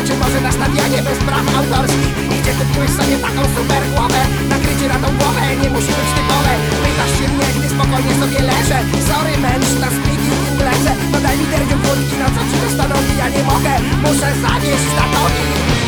Czy może na stadionie bez praw autorskich? I gdzie kupiłeś sobie taką super głowę? Nakrycie na tą głowę nie musi być typowe. Pytasz się mnie, gdy spokojnie sobie leżę. Sorry męż, na speaking Inglese. No daj mi derdziu wódki, no co ci to stanowi? Ja nie mogę, muszę zawieść tatowi.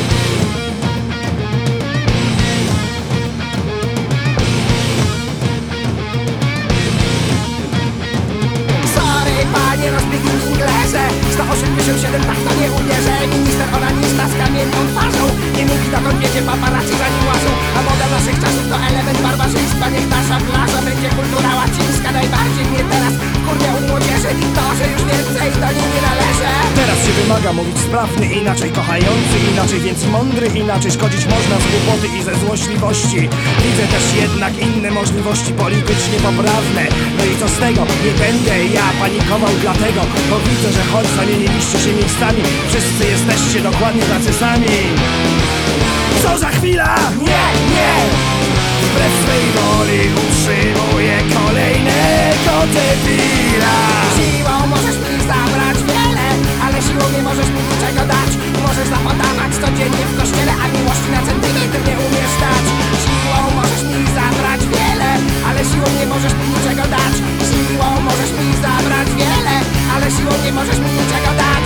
Panie, no speaking Inglese 187, tak to nie uwierzę. Minister onanista z kamienną twarzą nie mówi dokąd wiedzie paparazzi za nim łazą. A moda naszych czasów to element barbarzyństwa. Niech nasza plaża będzie kultura łacińska. Najbardziej mnie teraz kurnia u młodzieży to, że już więcej do niej nie należy. Teraz się wymaga mówić sprawny, inaczej kochający, inaczej więc mądry, inaczej szkodzić można z głupoty i ze złośliwości. Widzę też jednak inne możliwości politycznie poprawne. No i co z tego? Nie będę ja panikował dlatego, bo widzę, że choć zamieniliście się miejscami, wszyscy jesteście dokładnie tacy sami. Co za chwila? Nie, nie! Wbrew swej woli utrzymuję kolejnego debila. Siłą możesz mi zabrać wiele, ale siłą nie możesz mi niczego dać. Możesz zapodawać codziennie w kościele, a miłości na centymetr nie umiesz dać. Siłą możesz mi zabrać wiele, ale siłą nie możesz mi niczego dać. Siłą możesz mi zabrać wiele, ale siłą nie możesz mi niczego dać.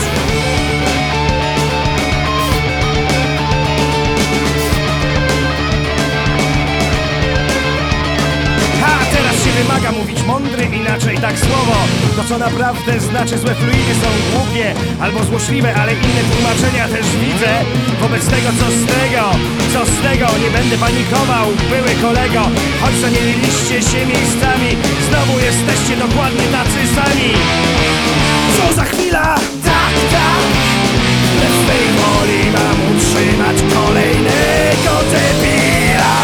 Wymaga mówić mądry, inaczej tak słowo. To co naprawdę znaczy złe fluidy są głupie albo złośliwe, ale inne tłumaczenia też widzę. Wobec tego co z tego, nie będę panikował, były kolego. Choć zamieniliście się miejscami, znowu jesteście dokładnie tacy sami. Co za chwila? Tak, tak! Lecz swej woli mam utrzymać kolejnego debila.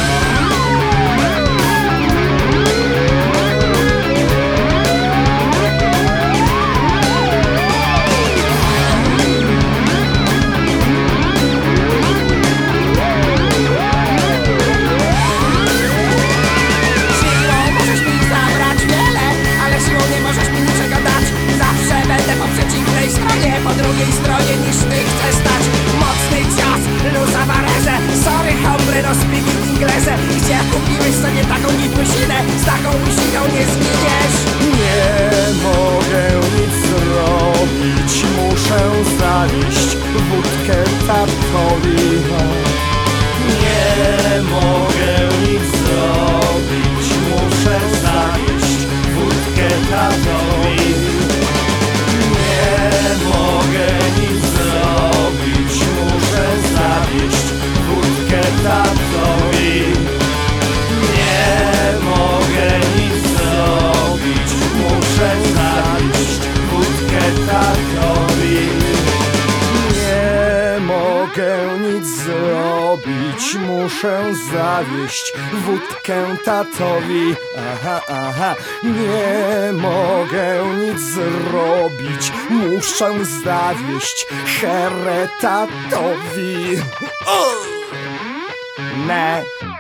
Po drugiej stronie niż ty chcesz stać. Mocny cios, luza warezę. Sorry hombre, no speaking Inglese. Gdzie kupiłeś sobie taką gitmusinę? Z taką musiną nie zginiesz. Nie mogę nic zrobić, muszę zawieść wódkę tatowi. Nie mogę nic zrobić, muszę zawieść wódkę tatowi. Nie mogę nic zrobić, muszę zawieść wódkę tatowi. Nie mogę nic zrobić, muszę zawieść wódkę tatowi. Nie mogę nic zrobić, muszę zawieść wódkę tatowi. Aha, nie mogę nic zrobić, muszę zawieść herę tatowi. Ne.